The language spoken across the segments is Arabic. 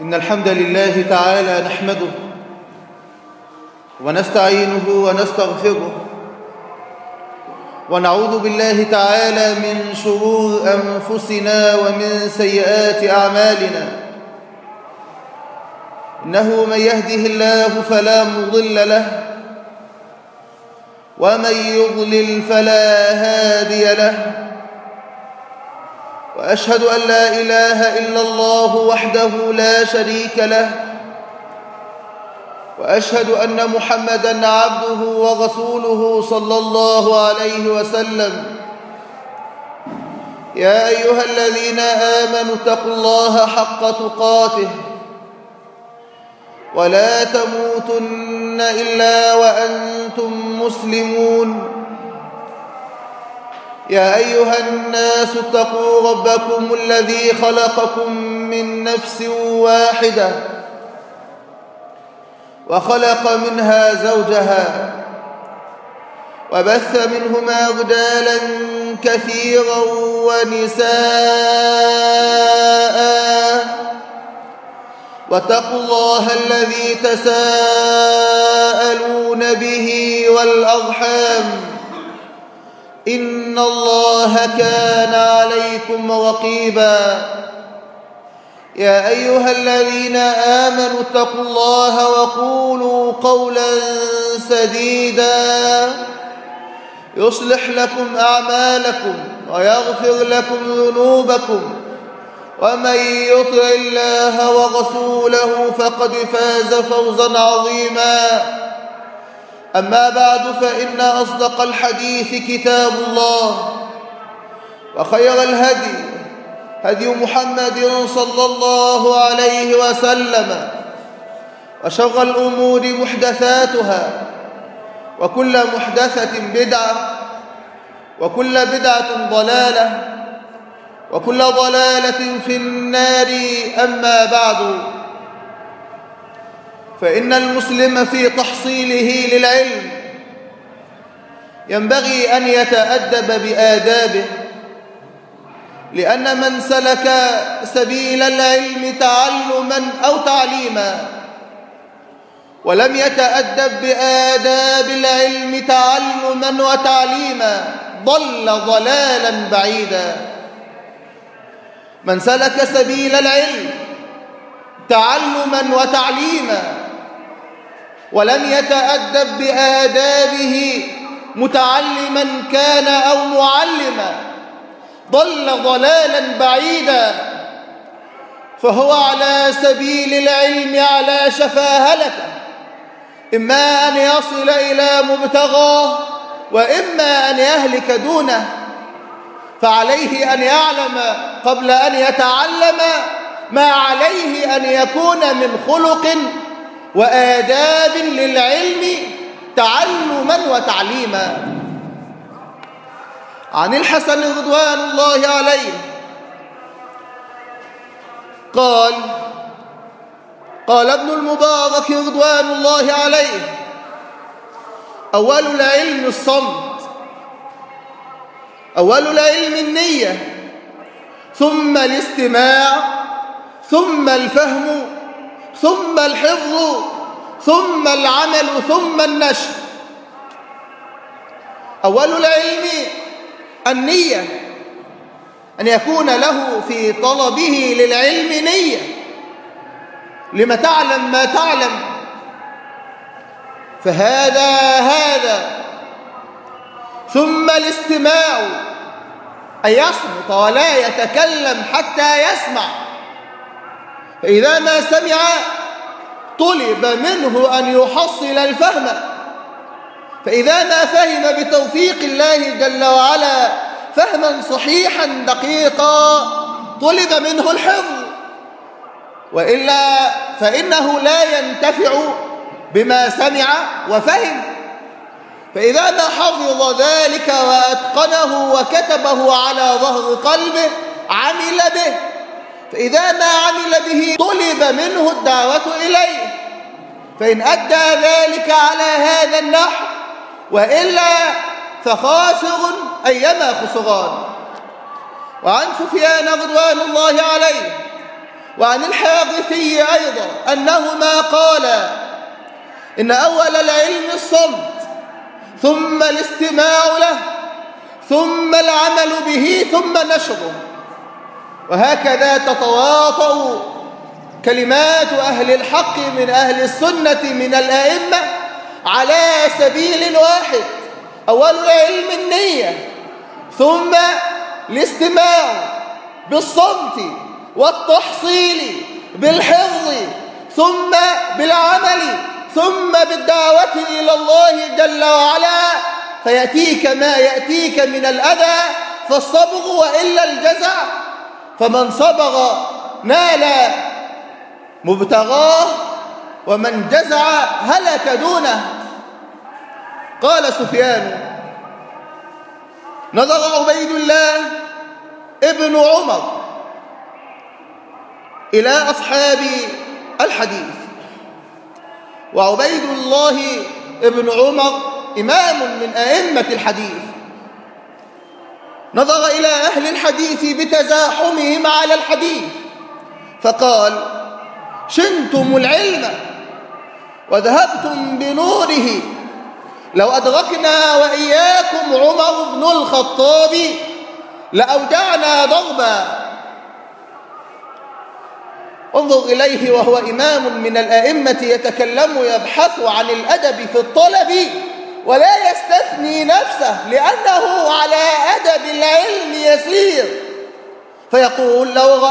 إن الحمد لله تعالى نحمده ونستعينه ونستغفره ونعوذ بالله تعالى من شرور أنفسنا ومن سيئات أعمالنا. إنه من يهده الله فلا مضل له ومن يضلل فلا هادي له، وأشهد أن لا إله إلا الله وحده لا شريك له، وأشهد أن محمدًا عبده ورسوله صلى الله عليه وسلم. يا أيها الذين آمنوا اتقوا الله حق تقاته ولا تموتن إلا وأنتم مسلمون. يا أيها الناس اتقوا ربكم الذي خلقكم من نفس واحدة وخلق منها زوجها وبث منهما رجالا كثيرا ونساء، واتقوا الله الذي تساءلون به والأرحام إن الله كان عليكم رقيبا. يا أيها الذين آمنوا اتقوا الله وقولوا قولا سديدا يصلح لكم أعمالكم ويغفر لكم ذنوبكم، ومن يطع الله ورسوله فقد فاز فوزا عظيما. أما بعد، فإن أصدق الحديث كتاب الله، وخير الهدي هدي محمد صلى الله عليه وسلم، وشر الأمور محدثاتها، وكل محدثة بدعة، وكل بدعة ضلالة، وكل ضلالة في النار. أما بعد، فإن المسلم في تحصيله للعلم ينبغي أن يتأدب بآدابه، لأن من سلك سبيل العلم تعلما أو تعليما ولم يتأدب بآداب العلم تعلما وتعليما ضل ضلالا بعيدا. من سلك سبيل العلم تعلما وتعليما ولم يتأدب بآدابه متعلما كان أو معلما ضل ضلالا بعيدا، فهو على سبيل العلم على شفا هلكة، إما أن يصل إلى مبتغاه وإما أن يهلك دونه. فعليه أن يعلم قبل أن يتعلم ما عليه أن يكون من خلق وآداب للعلم تعلما وتعليما. عن الحسن رضوان الله عليه قال ابن المبارك رضوان الله عليه: أول العلم الصمت، أول العلم النية، ثم الاستماع، ثم الفهم، ثم الحفظ، ثم العمل، ثم النشر. أول العلم النية، أن يكون له في طلبه للعلم نية، لما تعلم ما تعلم، فهذا. ثم الاستماع، أن يصمت ولا يتكلم حتى يسمع، فإذا ما سمع طلب منه أن يحصل الفهم، فإذا ما فهم بتوفيق الله جل وعلا فهما صحيحا دقيقا طلب منه الحفظ، وإلا فإنه لا ينتفع بما سمع وفهم. فإذا ما حفظ ذلك وأتقنه وكتبه على ظهر قلبه عمل به، فإذا ما عمل به طلب منه الدعوة إليه، فإن أدى ذلك على هذا النحو، وإلا فخاسر أيما خسران. وعن سفيان رضوان الله عليه وعن الحارثي أيضا أنهما قالا إن أول العلم الصمت، ثم الاستماع له، ثم العمل به، ثم نشره. وهكذا تتواطأ كلمات أهل الحق من أهل السنة من الأئمة على سبيل واحد: أول العلم النية، ثم الاستماع بالصمت والتحصيل بالحفظ، ثم بالعمل، ثم بالدعوة إلى الله جل وعلا، فيأتيك ما يأتيك من الأذى فالصبغ وإلا الجزع، فمن صبغ نال مبتغاه، ومن جزع هلك دونه. قال سفيان: نظر عبيد الله ابن عمر إلى أصحاب الحديث، وعبيد الله ابن عمر إمام من أئمة الحديث، نظر إلى أهل الحديث بتزاحمهم على الحديث فقال: شنتم العلم وذهبتم بنوره، لو أدركنا وإياكم عمر بن الخطاب لأودعنا ضربا. انظر إليه وهو إمام من الأئمة يتكلم يبحث عن الأدب في الطلب ولا يستثني نفسه لأنه على أدب العلم يسير، فيقول: لو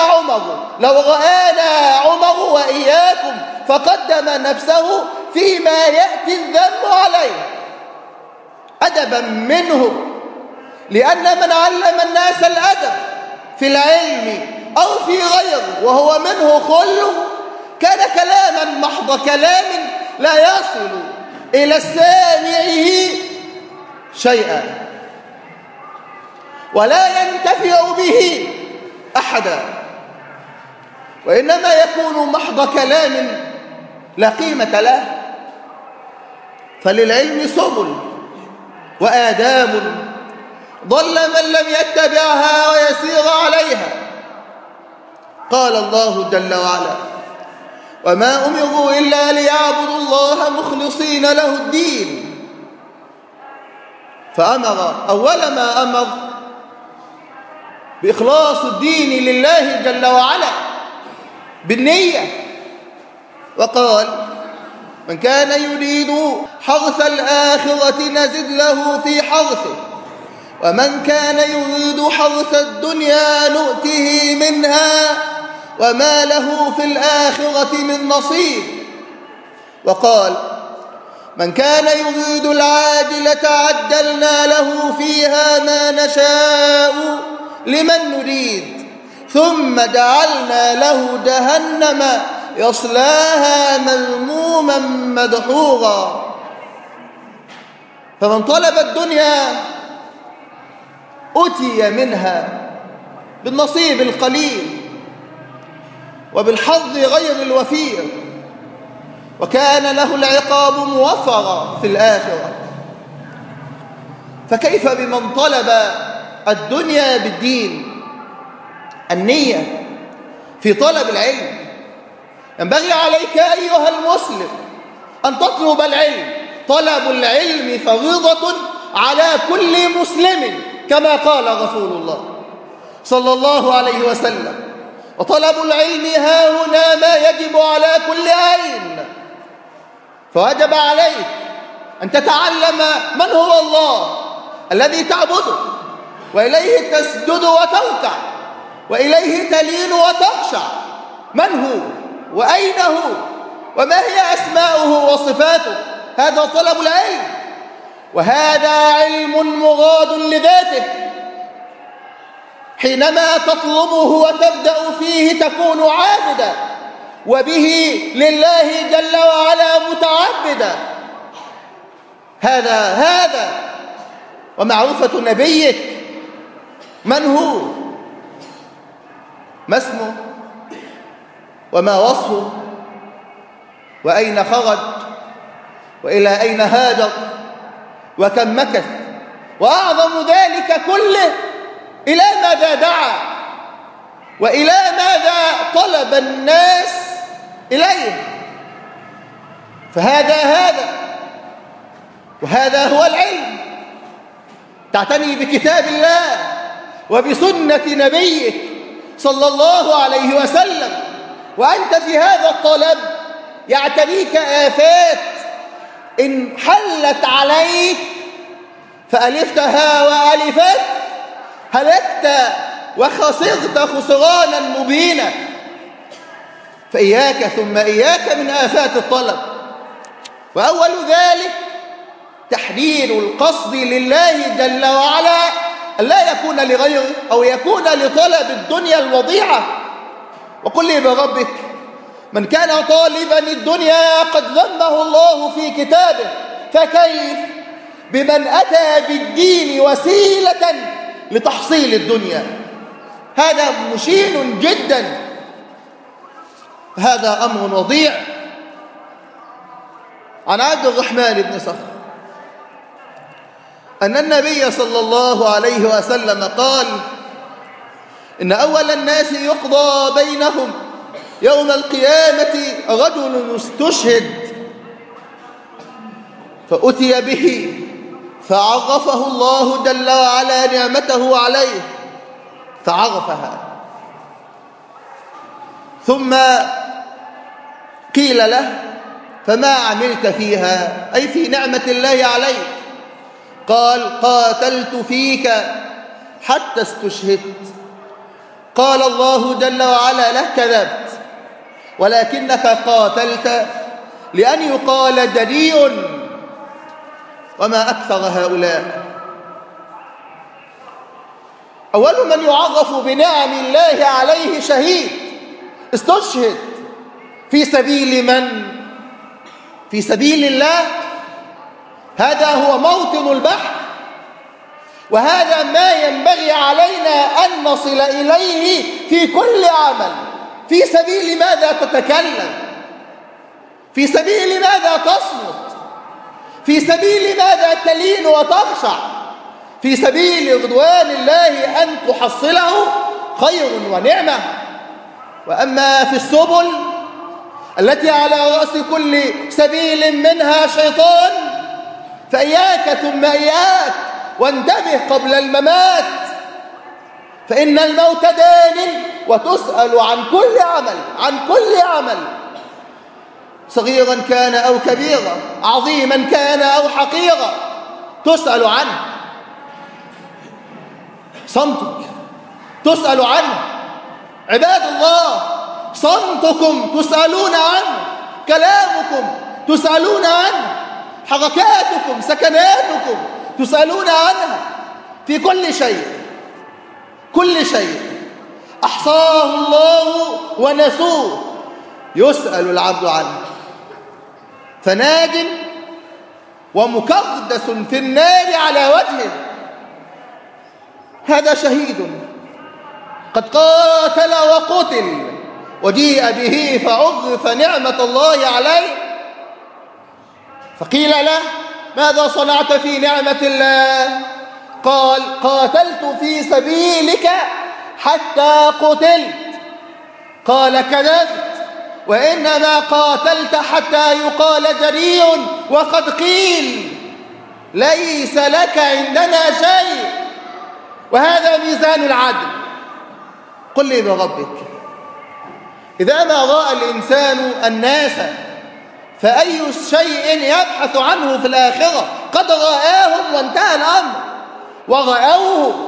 رآنا عمر وإياكم، فقدم نفسه فيما يأتي الذم عليه أدبا منه، لأن من علم الناس الأدب في العلم أو في غيره وهو منه خل كان كلاما محض كلام لا يصل إلى السامعه شيئا ولا ينتفع به أحدا، وإنما يكون محض كلام لا قيمة له. فللعلم سبل وآداب ضل من لم يتبعها ويسير عليها. قال الله جل وعلا: وما أمروا إلا ليعبدوا الله مخلصين له الدين. فأمر أول ما أمر بإخلاص الدين لله جل وعلا بالنية، وقال: من كان يريد حرث الآخرة نزد له في حرثه، ومن كان يريد حرث الدنيا نؤته منها وما له في الآخرة من نصيب. وقال: من كان يريد العاجلة عجلنا له فيها ما نشاء لمن نريد ثم جعلنا له جهنم يصلاها مذموما مدحورا. فمن طلب الدنيا أتي منها بالنصيب القليل وبالحظ غير الوفير، وكان له العقاب موفرا في الآخرة. فكيف بمن طلب الدنيا بالدين؟ النية في طلب العلم. ينبغي عليك أيها المسلم أن تطلب العلم. طلب العلم فريضة على كل مسلم كما قال رسول الله صلى الله عليه وسلم: وطلب العلم ها هنا ما يجب على كل عين. فوجب عليك أن تتعلم من هو الله الذي تعبده، وإليه تسجد وتركع، وإليه تلين وتخشع. من هو وأين هو وما هي أسماؤه وصفاته؟ هذا طلب العلم، وهذا علم مغاد لذاته. حينما تطلبه وتبدأ فيه تكون عابدا، وبه لله جل وعلا متعبدا. هذا ومعرفة نبيك من هو، ما اسمه، وما وصفه، وأين خرج، وإلى أين هاجر، وكم مكث، وأعظم ذلك كله إلى ماذا دعا، وإلى ماذا طلب طلب الناس إليه. فهذا وهذا هو العلم. تعتني بكتاب الله وبسنة نبيك صلى الله عليه وسلم، وأنت في هذا الطلب يعتريك آفات إن حلت عليك فألفتها وألفت هلكت وخسرت خسرانا مبينا. فإياك ثم إياك من آفات الطلب. وأول ذلك تحرير القصد لله جل وعلا، ألا يكون لغيره أو يكون لطلب الدنيا الوضيعة. وقل لي بربك من كان طالبا الدنيا قد ذمه الله في كتابه، فكيف بمن أتى بالدين وسيلة لتحصيل الدنيا؟ هذا مشين جدا، هذا أمر وضيع. عن عبد الرحمن بن صخر أن النبي صلى الله عليه وسلم قال: إن أول الناس يقضى بينهم يوم القيامة رجل استشهد فأتي به فعرفه الله جل وعلا نعمته عليه فعرفها، ثم قيل له: فما عملت فيها؟ أي في نعمة الله عليك. قال: قاتلت فيك حتى استشهدت. قال الله جل وعلا له: كذبت، ولكنك قاتلت لأن يقال جريء، وما أكثر هؤلاء. أول من يعرف بنعم الله عليه شهيد استشهد في سبيل من؟ في سبيل الله. هذا هو موطن البحث، وهذا ما ينبغي علينا أن نصل إليه في كل عمل. في سبيل ماذا تتكلم؟ في سبيل ماذا تصمت؟ في سبيل ماذا تلين وتخشع؟ في سبيل رضوان الله أن تحصله خير ونعمة. وأما في السبل التي على رأس كل سبيل منها شيطان فإياك ثم إياك، وانتبه قبل الممات، فإن الموت دان، وتسأل عن كل عمل، عن كل عمل، صغيرا كان أو كبيرا، عظيما كان أو حقيرا، تسأل عنه. صمتك تسأل عنه. عباد الله، صمتكم تسألون عنه، كلامكم تسألون عنه، حركاتكم سكناتكم تسألون عنها. في كل شيء، كل شيء أحصاه الله ونسوه يسأل العبد عنه. فناج ومكدس في النار على وجهه، هذا شهيد قد قاتل وقتل وجيء به فعرف نعمة الله عليه. فقيل له: ماذا صنعت في نعمة الله؟ قال: قاتلت في سبيلك حتى قتلت. قال: كذبت، وإنما قاتلت حتى يقال جريء، وقد قيل ليس لك عندنا شيء. وهذا ميزان العدل. قل لي بربك، إذا ما رأى الإنسان الناس فأي شيء يبحث عنه في الآخرة؟ قد رآهم وانتهى الأمر ورأوه.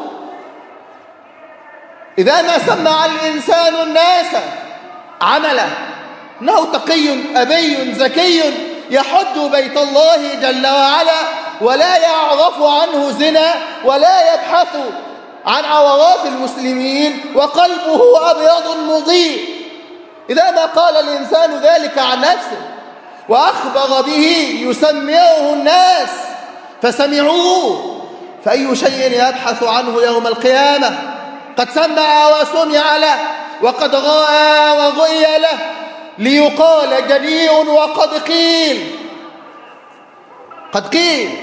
إذا ما سمع الإنسان الناس عمله، إنه تقي أبي زكي يحج بيت الله جل وعلا ولا يعرف عنه زنا ولا يبحث عن عورات المسلمين وقلبه أبيض مضيء. إذا ما قال الإنسان ذلك عن نفسه وأخبر به يسمعه الناس فسمعوه، فأي شيء يبحث عنه يوم القيامة؟ قد سمع وسمع له، وقد رأى ورؤي له، ليقال جريء وقد قيل. قد قيل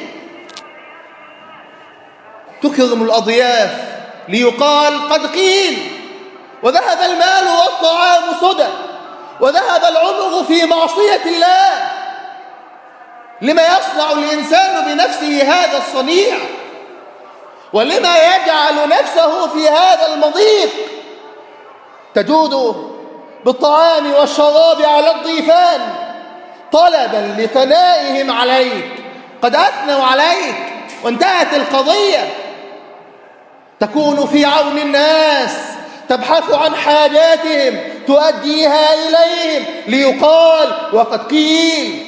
تكرم الأضياف، ليقال قد قيل. وذهب المال والطعام سدى، وذهب العمر في معصية الله. لما يصنع الإنسان بنفسه هذا الصنيع؟ ولما يجعل نفسه في هذا المضيق؟ تجود بالطعام والشراب على الضيفان طلبا لثنائهم عليك، قد أثنوا عليك وانتهت القضية. تكون في عون الناس، تبحث عن حاجاتهم تؤديها إليهم ليقال وقد قيل.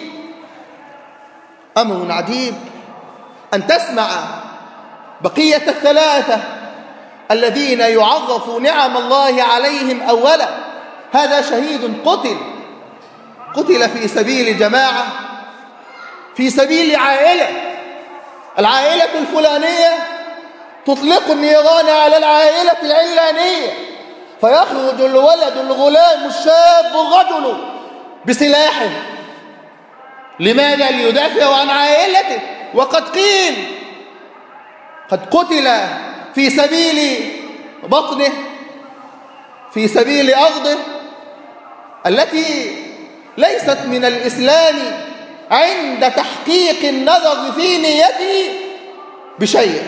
أمر عجيب أن تسمع بقية الثلاثة الذين يعرفوا نعم الله عليهم. أولا، هذا شهيد قتل في سبيل جماعة، في سبيل عائلة، العائلة الفلانية تطلق النيران على العائلة العلانية، فيخرج الولد الغلام الشاب الرجل بسلاحه. لماذا؟ ليدافع عن عائلته. وقد قيل قد قتل في سبيل بطنه، في سبيل أرضه التي ليست من الإسلام عند تحقيق النظر في نيته بشيء.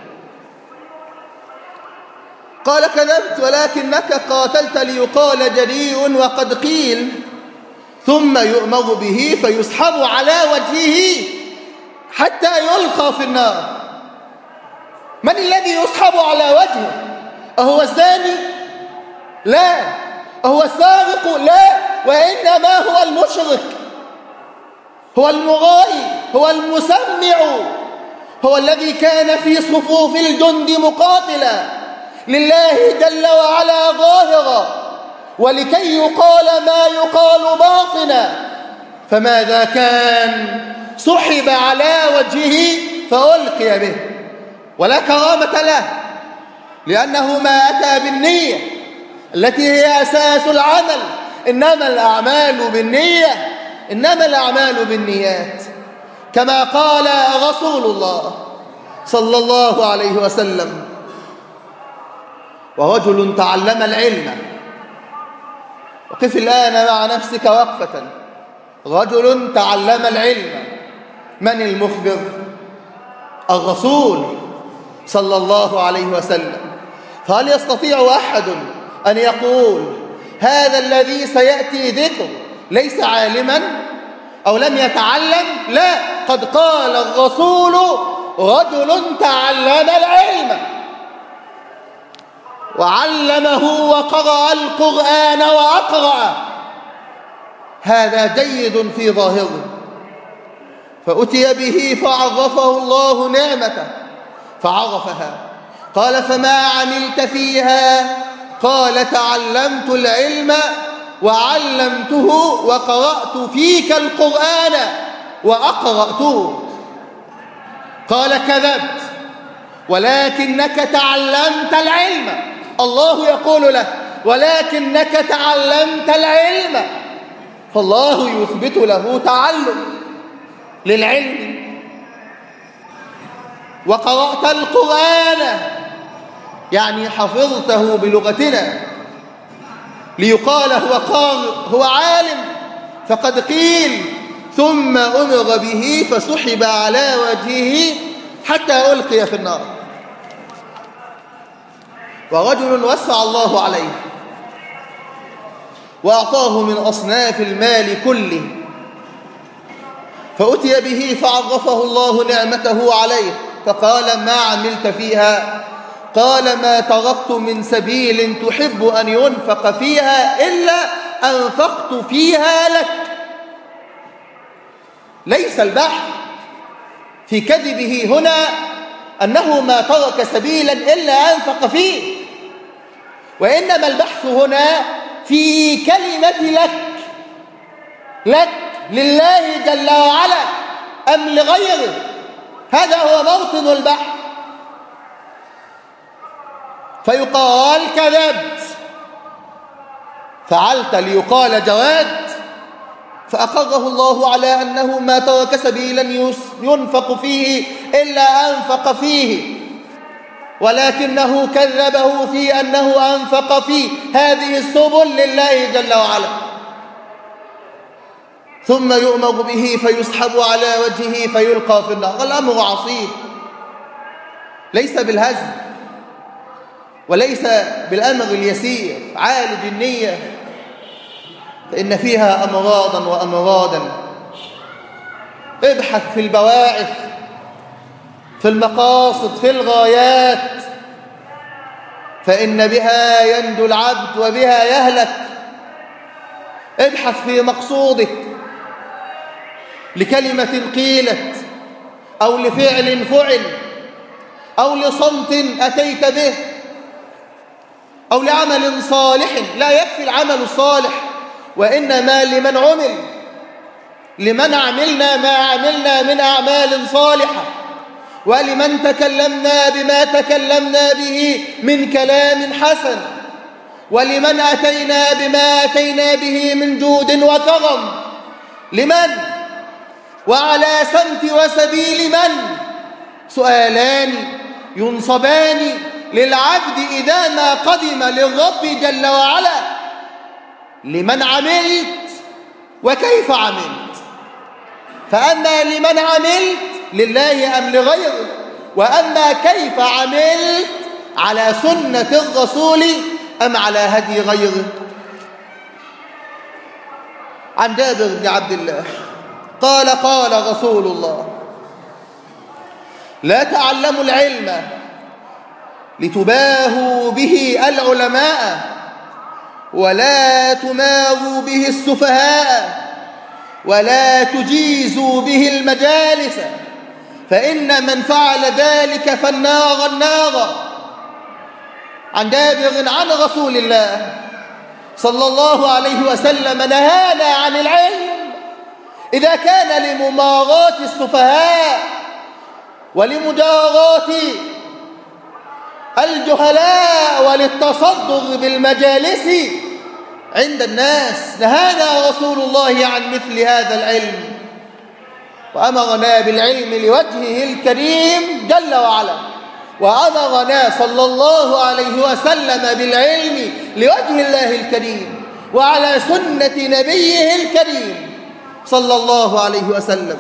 قال: كذبت ولكنك قاتلت ليقال جريء وقد قيل. ثم يؤمر به فيسحب على وجهه حتى يلقى في النار. من الذي يسحب على وجهه؟ أهو الزاني؟ لا. أهو السارق؟ لا. وإنما هو المشرك، هو المغاي، هو المسمع، هو الذي كان في صفوف الجند مقاتلا لله جل وعلا ظاهرا، ولكي يقال ما يقال باطنا. فماذا كان؟ سحب على وجهه فألقي به، ولا كرامة له، لأنه ما أتى بالنية التي هي أساس العمل. إنما الأعمال بالنية، إنما الأعمال بالنيات، كما قال رسول الله صلى الله عليه وسلم: ورجل تعلم العلم. وقف الآن مع نفسك وقفة. رجل تعلم العلم، من المخبر؟ الرسول صلى الله عليه وسلم. فهل يستطيع أحد أن يقول هذا الذي سيأتي ذكر ليس عالما أو لم يتعلم؟ لا، قد قال الرسول: رجل تعلم العلم وعلمه وقرأ القرآن وأقرأ. هذا جيد في ظاهره. فأتي به فعرفه الله نعمته فعرفها. قال: فما عملت فيها؟ قال: تعلمت العلم وعلمته وقرأت فيك القرآن وأقرأته. قال: كذبت ولكنك تعلمت العلم. الله يقول له: ولكنك تعلمت العلم. فالله يثبت له تعلم للعلم. وقرأت القرآن يعني حفظته بلغتنا، ليقال هو قارئ، هو عالم. فقد قيل: ثم أمر به فسحب على وجهه حتى ألقي في النار. ورجل وسع الله عليه وأعطاه من أصناف المال كله، فأتي به فعرفه الله نعمته عليه فقال: ما عملت فيها؟ قال: ما تركت من سبيل تحب أن ينفق فيها إلا أنفقت فيها لك. ليس البحث في كذبه هنا أنه ما ترك سبيلا إلا أنفق فيه، وإنما البحث هنا في كلمة لك لله جل وعلا أم لغيره. هذا هو موطن البحث. فيقال: كذبت، فعلت ليقال جواد، فأقره الله على أنه ما ترك سبيلا ينفق فيه إلا أنفق فيه، ولكنه كذبه في أنه أنفق في هذه السبل لله جل وعلا. ثم يؤمر به فيسحب على وجهه فيلقى في النار. الأمر عصيب، ليس بالهزل وليس بالأمر اليسير. عالج النية فإن فيها أمراضا وأمراضا. ابحث في البواعث، في المقاصد، في الغايات، فإن بها ينجو العبد وبها يهلك. ابحث في مقصودك لكلمة قيلت أو لفعل فعل أو لصمت أتيت به أو لعمل صالح. لا يكفي العمل الصالح، وإنما لمن عملنا ما عملنا من أعمال صالحة، ولمن تكلمنا بما تكلمنا به من كلام حسن، ولمن أتينا بما أتينا به من جود وكرم. لمن؟ وعلى سمت وسبيل من؟ سؤالان ينصبان للعبد إذا ما قدم للرب جل وعلا. لمن عملت وكيف عملت؟ فأما لمن عملت لله أم لغيره، وأما كيف عملت على سنة الرسول أم على هدي غيره. عن جابر بن عبد الله قال قال رسول الله: لا تعلموا العلم لتباهوا به العلماء ولا تماروا به السفهاء ولا تجيزوا به المجالس، فإن من فعل ذلك فالنار النار. عن جابر عن رسول الله صلى الله عليه وسلم نهانا عن العلم إذا كان لمماراة السفهاء ولمجاراة الجهلاء وللتصدر بالمجالس عند الناس. نهانا رسول الله عن مثل هذا العلم، وأمرنا بالعلم لوجهه الكريم جل وعلا، وأمرنا صلى الله عليه وسلم بالعلم لوجه الله الكريم وعلى سنة نبيه الكريم صلى الله عليه وسلم.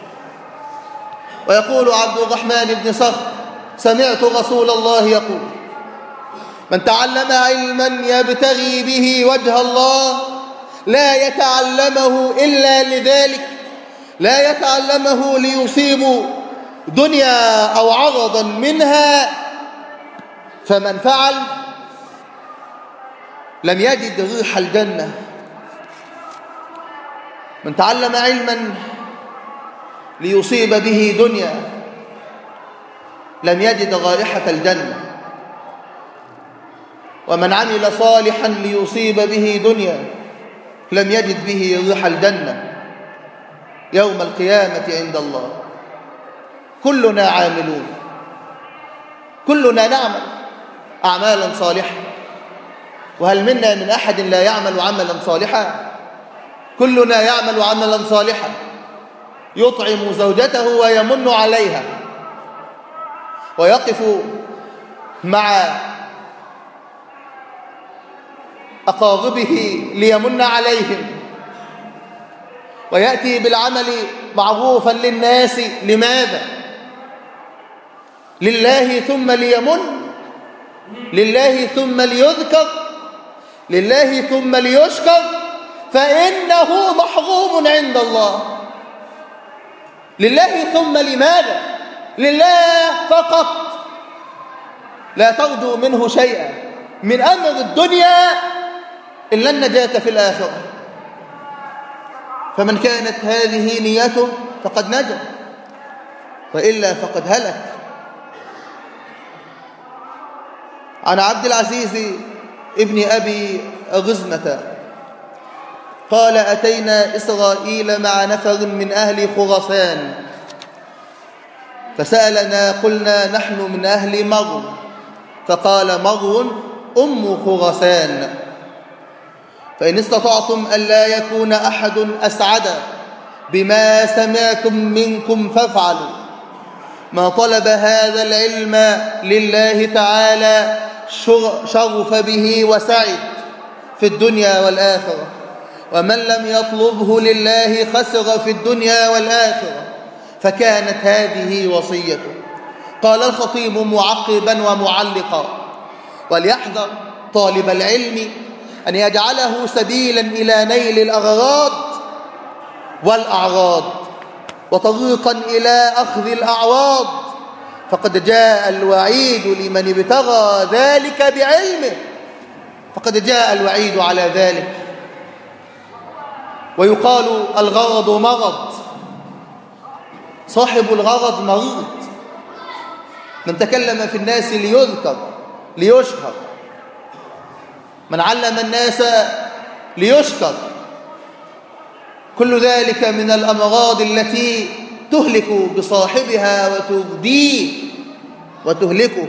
ويقول عبد الرحمن بن صخر: سمعت رسول الله يقول: من تعلم علما يبتغي به وجه الله لا يتعلمه إلا لذلك، لا يتعلمه ليصيب دنيا أو عرضا منها، فمن فعل لم يجد ريح الجنة. من تعلم علما ليصيب به دنيا لم يجد رائحة الجنة، ومن عمل صالحا ليصيب به دنيا لم يجد به ريح الجنة يوم القيامة عند الله. كلنا عاملون، كلنا نعمل أعمالا صالحة، وهل منا من أحد لا يعمل عملا صالحا؟ كلنا يعمل عملا صالحا، يطعم زوجته ويمن عليها، ويقف مع أقاربه ليمن عليهم، ويأتي بالعمل معروفا للناس. لماذا؟ لله ثم ليمن، لله ثم ليذكر، لله ثم ليشكر، فإنه محروم عند الله. لله ثم لماذا؟ لله فقط، لا ترجو منه شيئا من أمر الدنيا إلا النجاة في الآخرة. فمن كانت هذه نيته فقد نجا، وإلا فقد هلك. عن عبد العزيز ابن أبي غزمة قال: أتينا إسرائيل مع نفر من أهل خراسان فسألنا، قلنا نحن من أهل مرو، فقال: مرو أم خراسان، فإن استطعتم ألا يكون أحد أسعد بما سمعتم منكم فافعلوا. ما طلب هذا العلم لله تعالى شرف به وسعد في الدنيا والآخرة، ومن لم يطلبه لله خسر في الدنيا والآخرة. فكانت هذه وصيته. قال الخطيب معقبا ومعلقا: وليحذر طالب العلم أن يجعله سبيلا إلى نيل الأغراض والأعراض وطريقا إلى أخذ الأعواض، فقد جاء الوعيد لمن ابتغى ذلك بعلمه، فقد جاء الوعيد على ذلك. ويقال الغرض مرض، صاحب الغرض مريض. من تكلم في الناس ليذكر ليشهر، من علم الناس ليشكر، كل ذلك من الأمراض التي تهلك بصاحبها وتغديه وتهلكه.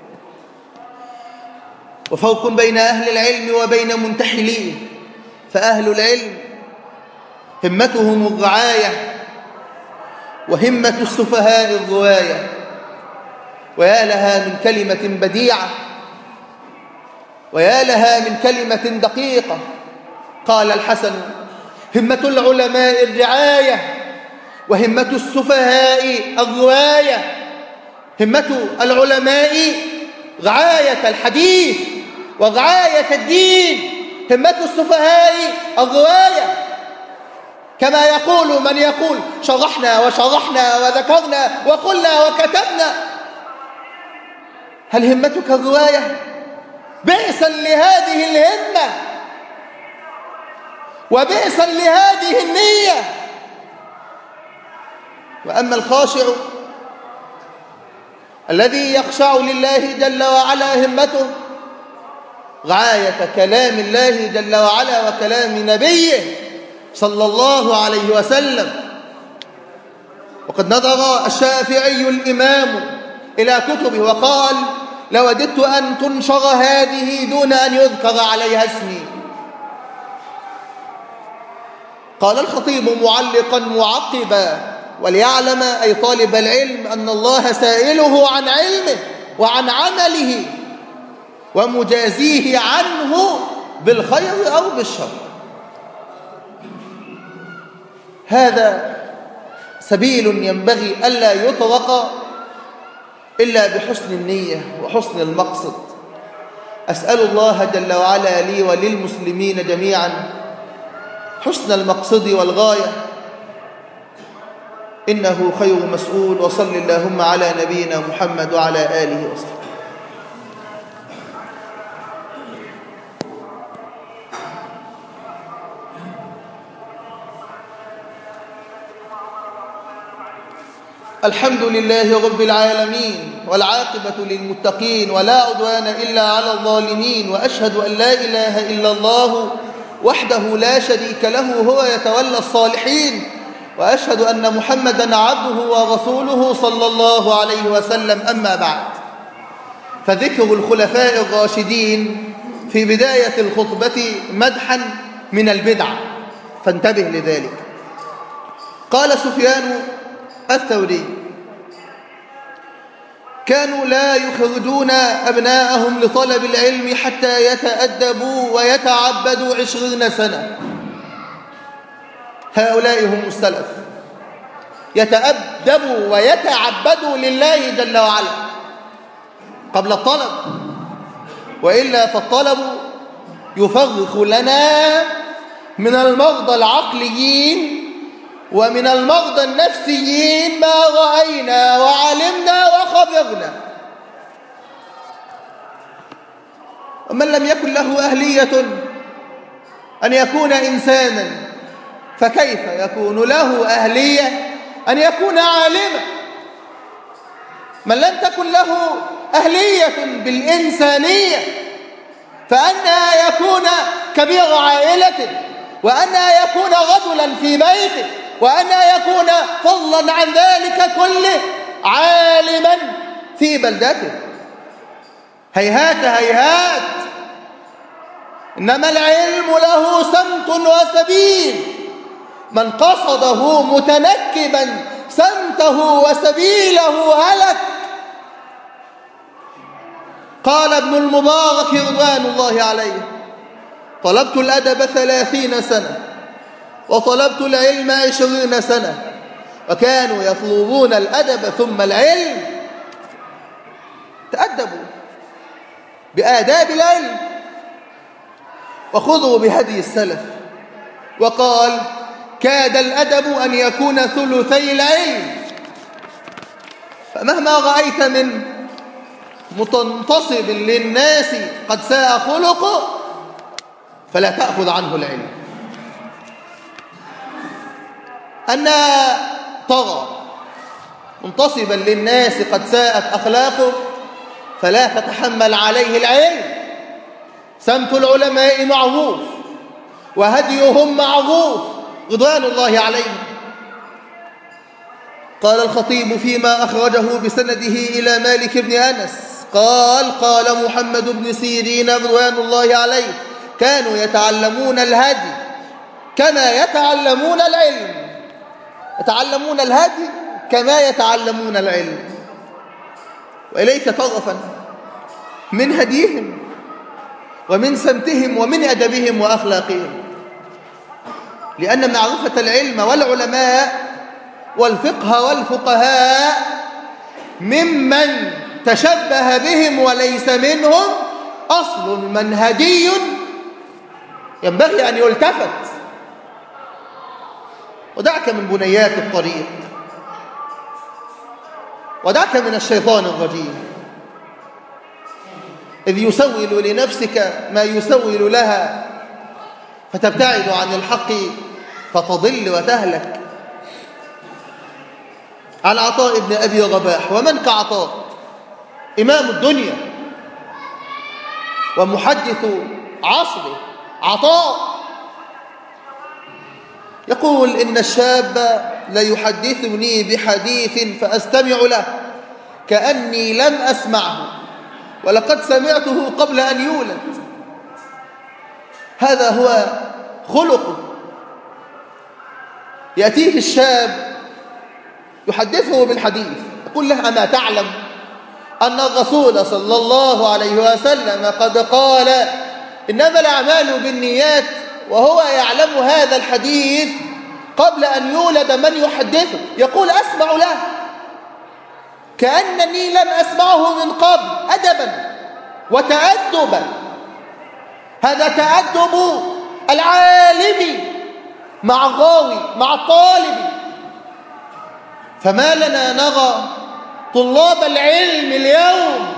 وفرق بين أهل العلم وبين منتحليه، فأهل العلم همتهم الرعاية وهمة السفهاء الرواية. ويا لها من كلمة بديعة، ويا لها من كلمة دقيقة. قال الحسن: همة العلماء الرعاية وهمة السفهاء الرواية. همة العلماء رعاية الحديث ورعاية الدين، همة السفهاء الرواية. كما يقول من يقول: شرحنا وشرحنا وذكرنا وقلنا وكتبنا. هل همتك الرواية؟ بئسا لهذه الهمة وبئسا لهذه النية. وأما الخاشع الذي يخشع لله جل وعلا همته رعاية كلام الله جل وعلا وكلام نبيه صلى الله عليه وسلم. وقد نظر الشافعي الإمام إلى كتبه وقال: لوددت أن تنشر هذه دون أن يذكر عليها اسمي. قال الخطيب معلقا معقبا: وليعلم أي طالب العلم أن الله سائله عن علمه وعن عمله ومجازيه عنه بالخير أو بالشر. هذا سبيل ينبغي ألا يطرق إلا بحسن النية وحسن المقصد. أسأل الله جل وعلا لي وللمسلمين جميعا حسن المقصد والغاية، إنه خير مسؤول. وصل اللهم على نبينا محمد وعلى آله وصحبه. الحمد لله رب العالمين، والعاقبة للمتقين، ولا عدوان إلا على الظالمين. وأشهد أن لا إله إلا الله وحده لا شريك له، هو يتولى الصالحين. وأشهد أن محمدًا عبده ورسوله صلى الله عليه وسلم. أما بعد، فذكر الخلفاء الراشدين في بداية الخطبة مدحا من البدعة، فانتبه لذلك. قال سفيان الثوري: كانوا لا يخرجون أبناءهم لطلب العلم حتى يتأدبوا ويتعبدوا 20 سنة. هؤلاء هم السلف، يتأدبوا ويتعبدوا لله جل وعلا قبل الطلب، وإلا فالطلب يفرق لنا من المرضى العقليين ومن المرضى النفسيين ما رأينا وعلمنا وخبرنا. ومن لم يكن له أهلية أن يكون إنسانا، فكيف يكون له أهلية أن يكون عالما؟ من لم تكن له أهلية بالإنسانية فأنها يكون كبير عائلة، وأنها يكون رجلا في بيته، وأنها يكون فضلا عن ذلك كله عالما في بلدته. هيهات هيهات. إنما العلم له سمت وسبيل، من قصده متنكبا سمته وسبيله هلك. قال ابن المبارك رضوان الله عليه: طلبت الأدب 30 سنة وطلبت العلم 20 سنة، وكانوا يطلبون الأدب ثم العلم. تأدبوا بآداب العلم وخذوا بهدي السلف. وقال: كاد الأدب أن يكون ثلثي العلم. فمهما رأيت من متنتصب للناس قد ساء خلقه فلا تأخذ عنه العلم. أن ترى منتصبا للناس قد ساءت أخلاقه فلا تتحمل عليه العلم. سمت العلماء معروف وهديهم معروف رضوان الله عليهم. قال الخطيب فيما أخرجه بسنده إلى مالك بن أنس قال: قال محمد بن سيرين رضوان الله عليه: كانوا يتعلمون الهدي كما يتعلمون العلم. يتعلمون الهدي كما يتعلمون العلم. وإليك طرفا من هديهم ومن سمتهم ومن أدبهم وأخلاقهم، لأن معرفة العلم والعلماء والفقه والفقهاء ممن تشبه بهم وليس منهم أصل منهجي ينبغي أن يلتفت. ودعك من بنيات الطريق، ودعك من الشيطان الرجيم، إذ يسول لنفسك ما يسول لها فتبتعد عن الحق فتضل وتهلك. عن عطاء بن أبي رباح، ومن كعطاء إمام الدنيا ومحدث عصره عطاء، يقول: إن الشاب ليحدثني بحديث فأستمع له كأني لم أسمعه ولقد سمعته قبل أن يولد. هذا هو خلقه. يأتيه الشاب يحدثه بالحديث، يقول له: أما تعلم أن الرسول صلى الله عليه وسلم قد قال: إنما الأعمال بالنيات، وهو يعلم هذا الحديث قبل أن يولد من يحدثه. يقول: أسمع له كأنني لم أسمعه من قبل، أدبا وتأدبا. هذا تأدب العالم مع الراوي مع الطالب. فما لنا نرى طلاب العلم اليوم،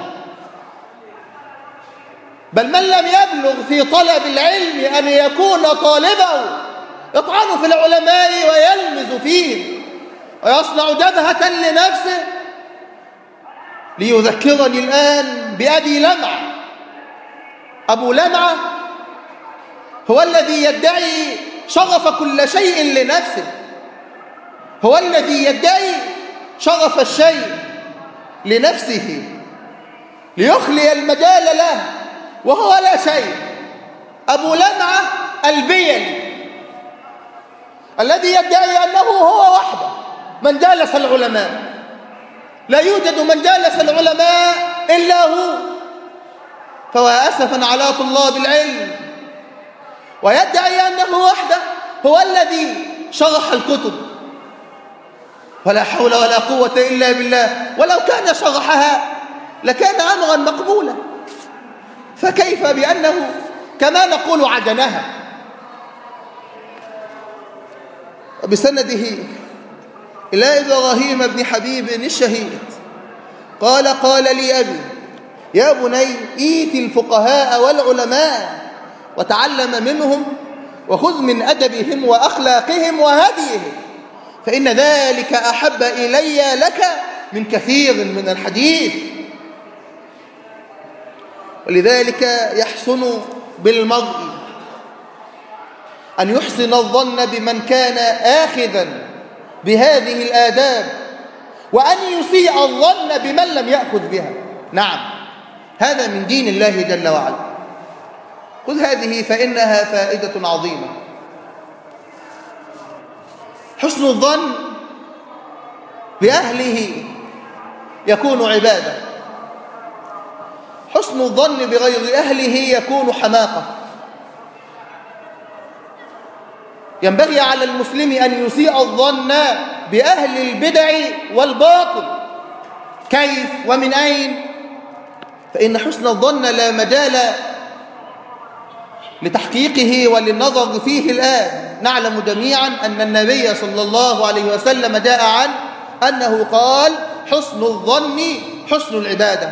بل من لم يبلغ في طلب العلم أن يكون طالبه يطعن في العلماء ويلمز فيهم ويصنع جبهة لنفسه. ليذكرني الآن بأبي لمعة. أبو لمعة هو الذي يدعي شغف كل شيء لنفسه، هو الذي يدعي شغف الشيء لنفسه ليخلي المجال له وهو لا شيء. أبو لمعة البيلي الذي يدعي أنه هو وحده من جالس العلماء، لا يوجد من جالس العلماء إلا هو. فهو أسفا على طلاب العلم، ويدعي أنه وحده هو الذي شرح الكتب، ولا حول ولا قوة إلا بالله. ولو كان شرحها لكان أمرا مقبولا، فكيف بأنه كما نقول عجنها. وبسنده إلى إبراهيم بن حبيب الشهيد قال: قال لي أبي: يا بني، إيت الفقهاء والعلماء وتعلم منهم وخذ من أدبهم وأخلاقهم وهديهم، فإن ذلك أحب إلي لك من كثير من الحديث. ولذلك يحسن بالمرء أن يحسن الظن بمن كان آخذا بهذه الآداب، وأن يسيء الظن بمن لم يأخذ بها. نعم، هذا من دين الله جل وعلا. خذ هذه فإنها فائدة عظيمة. حسن الظن بأهله يكون عبادة، حسن الظن بغير أهله يكون حماقة. ينبغي على المسلم أن يسيء الظن بأهل البدع والباطل. كيف ومن أين؟ فإن حسن الظن لا مجال لتحقيقه وللنظر فيه الآن. نعلم جميعا أن النبي صلى الله عليه وسلم جاء عنه أنه قال: حسن الظن حسن العبادة،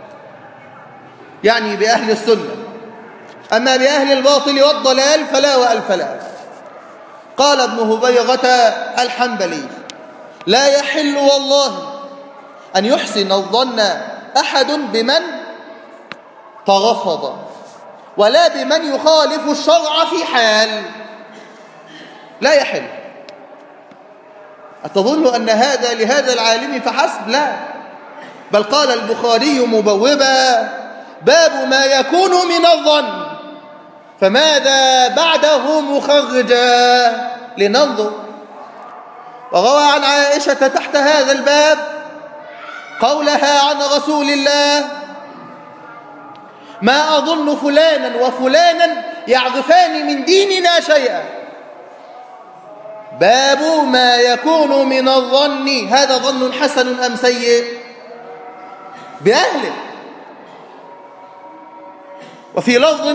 يعني بأهل السنة. أما بأهل الباطل والضلال فلا وألف لا. قال ابن هبيرة الحنبلي: لا يحل والله أن يحسن الظن أحد بمن ترفض ولا بمن يخالف الشرع في حال. لا يحل. أتظن أن هذا لهذا العالم فحسب؟ لا، بل قال البخاري مبوبا: باب ما يكون من الظن، فماذا بعده مخرجا. لننظر. وروى عن عائشة تحت هذا الباب قولها عن رسول الله: ما أظن فلانا وفلانا يعرفان من ديننا شيئا. باب ما يكون من الظن، هذا ظن حسن أم سيء؟ بأهله. وفي لفظ: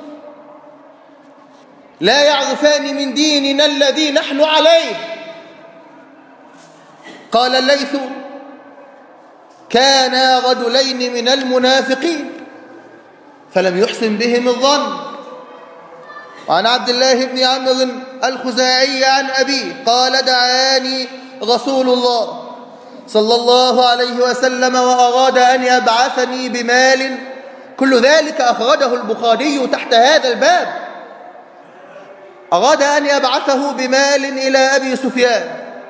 لا يعرفان من ديننا الذي نحن عليه. قال الليث: كانا رجلين من المنافقين فلم يحسن بهم الظن. وعن عبد الله بن عمرو الخزاعي عن أبيه قال: دعاني رسول الله صلى الله عليه وسلم وأراد أن يبعثني بمال. كل ذلك أخرجه البخاري تحت هذا الباب. أراد أن يبعثه بمال إلى أبي سفيان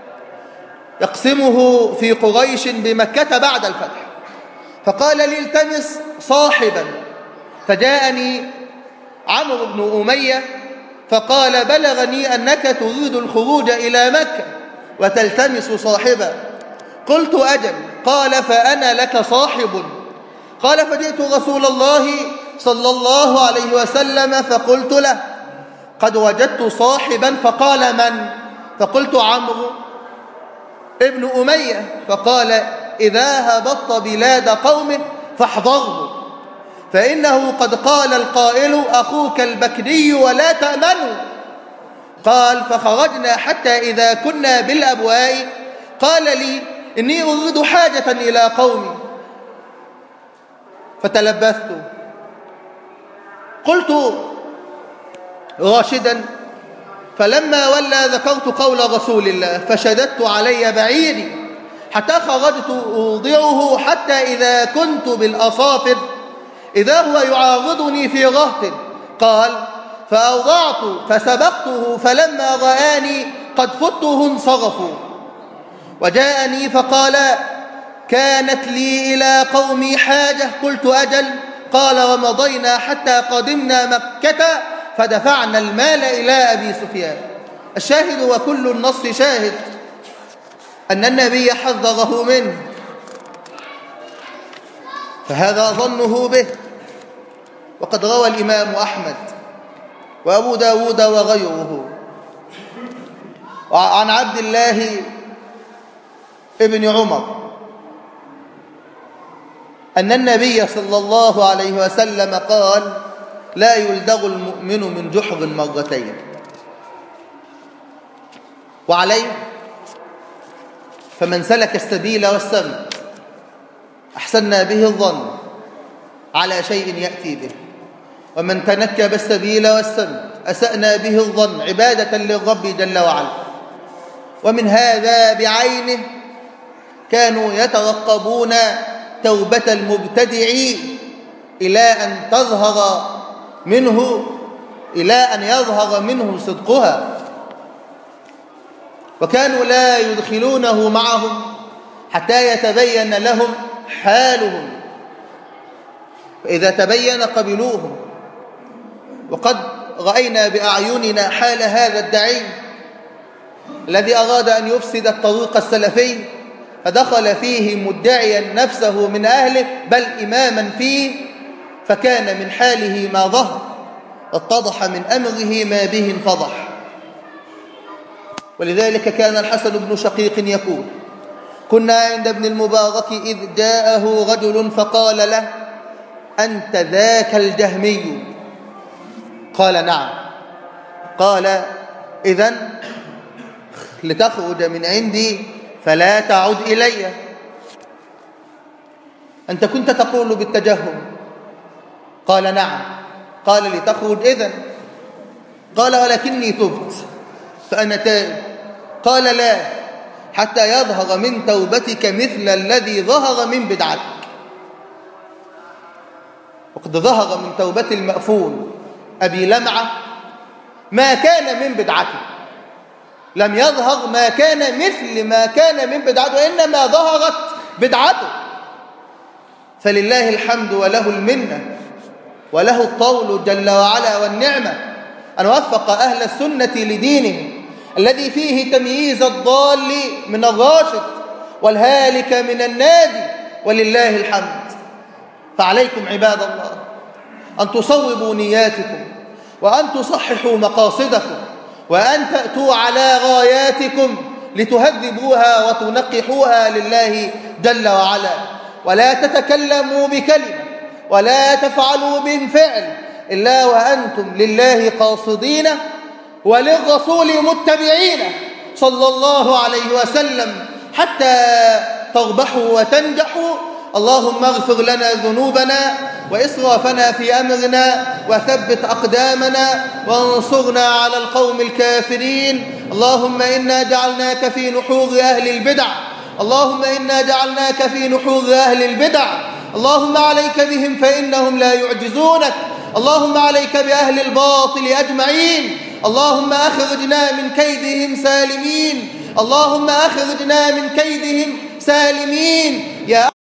يقسمه في قريش بمكة بعد الفتح، فقال لي: التمس صاحبا. فجاءني عمرو بن أمية فقال: بلغني أنك تريد الخروج إلى مكة وتلتمس صاحبا. قلت: أجل. قال: فأنا لك صاحب. قال: فجئت رسول الله صلى الله عليه وسلم فقلت له: قد وجدت صاحبا. فقال: من؟ فقلت: عمرو ابن أمية. فقال: إذا هبطت بلاد قوم فاحذره، فإنه قد قال القائل: أخوك البكري ولا تأمنه. قال: فخرجنا حتى إذا كنا بالأبواء قال لي: إني أريد حاجة إلى قومي. فتلبثت. قلت راشدا: فلما ولى ذكرت قول رسول الله فشددت علي بعيري حتى خرجت أوضعه، حتى إذا كنت بالأصافر إذا هو يعارضني في رهط. قال: فأوضعت فسبقته، فلما رآني قد فته انصرفوا. وجاءني فقال: كانت لي إلى قومي حاجة. قلت: أجل. قال: ومضينا حتى قدمنا مكة فدفعنا المال إلى أبي سفيان. الشاهد وكل النص شاهد أن النبي حذره منه، فهذا ظنه به. وقد روى الإمام أحمد وأبو داود وغيره عن عبد الله ابن عمر أن النبي صلى الله عليه وسلم قال: لا يلدغ المؤمن من جحر مرتين. وعليه فمن سلك السبيل والسمت أحسننا به الظن على شيء يأتي به، ومن تنكب السبيل والسمت أسأنا به الظن عبادة للرب جل وعلا. ومن هذا بعينه كانوا يترقبون توبة المبتدع إلى أن يظهر منه صدقها، وكانوا لا يدخلونه معهم حتى يتبين لهم حالهم، فإذا تبين قبلوهم. وقد رأينا بأعيننا حال هذا الداعي الذي أراد أن يفسد الطريق السلفي، فدخل فيه مدعيا نفسه من أهله بل إماما فيه، فكان من حاله ما ظهر، اتضح من أمره ما به انفضح. ولذلك كان الحسن بن شقيق يقول: كنا عند ابن المبارك إذ جاءه رجل فقال له: أنت ذاك الجهمي؟ قال: نعم. قال: إذن لتخرج من عندي فلا تعد إلي. أنت كنت تقول بالتجهم؟ قال: نعم. قال: لتخرج إذن؟ قال: ولكني تبت فأنا تائب. قال: لا، حتى يظهر من توبتك مثل الذي ظهر من بدعتك. وقد ظهر من توبة المأفون أبي لمعة ما كان من بدعته، لم يظهر ما كان مثل ما كان من بدعته، وإنما ظهرت بدعته. فلله الحمد وله المنة وله الطول جل وعلا والنعمة أن وفق أهل السنة لدينهم الذي فيه تمييز الضال من الراشد والهالك من النادي، ولله الحمد. فعليكم عباد الله أن تصوبوا نياتكم، وأن تصححوا مقاصدكم، وأن تأتوا على غاياتكم لتهذبوها وتنقحوها لله جل وعلا، ولا تتكلموا بكلمة ولا تفعلوا بفعل إلا وأنتم لله قاصدين وللرسول متبعين صلى الله عليه وسلم حتى تربحوا وتنجحوا. اللهم اغفر لنا ذنوبنا وإسرافنا في أمرنا وثبت أقدامنا وانصرنا على القوم الكافرين. اللهم إنا جعلناك في نحور أهل البدع، اللهم إنا جعلناك في نحور أهل البدع. اللهم عليك بهم فإنهم لا يعجزونك. اللهم عليك بأهل الباطل أجمعين. اللهم أخرجنا من كيدهم سالمين. اللهم أخرجنا من كيدهم سالمين يا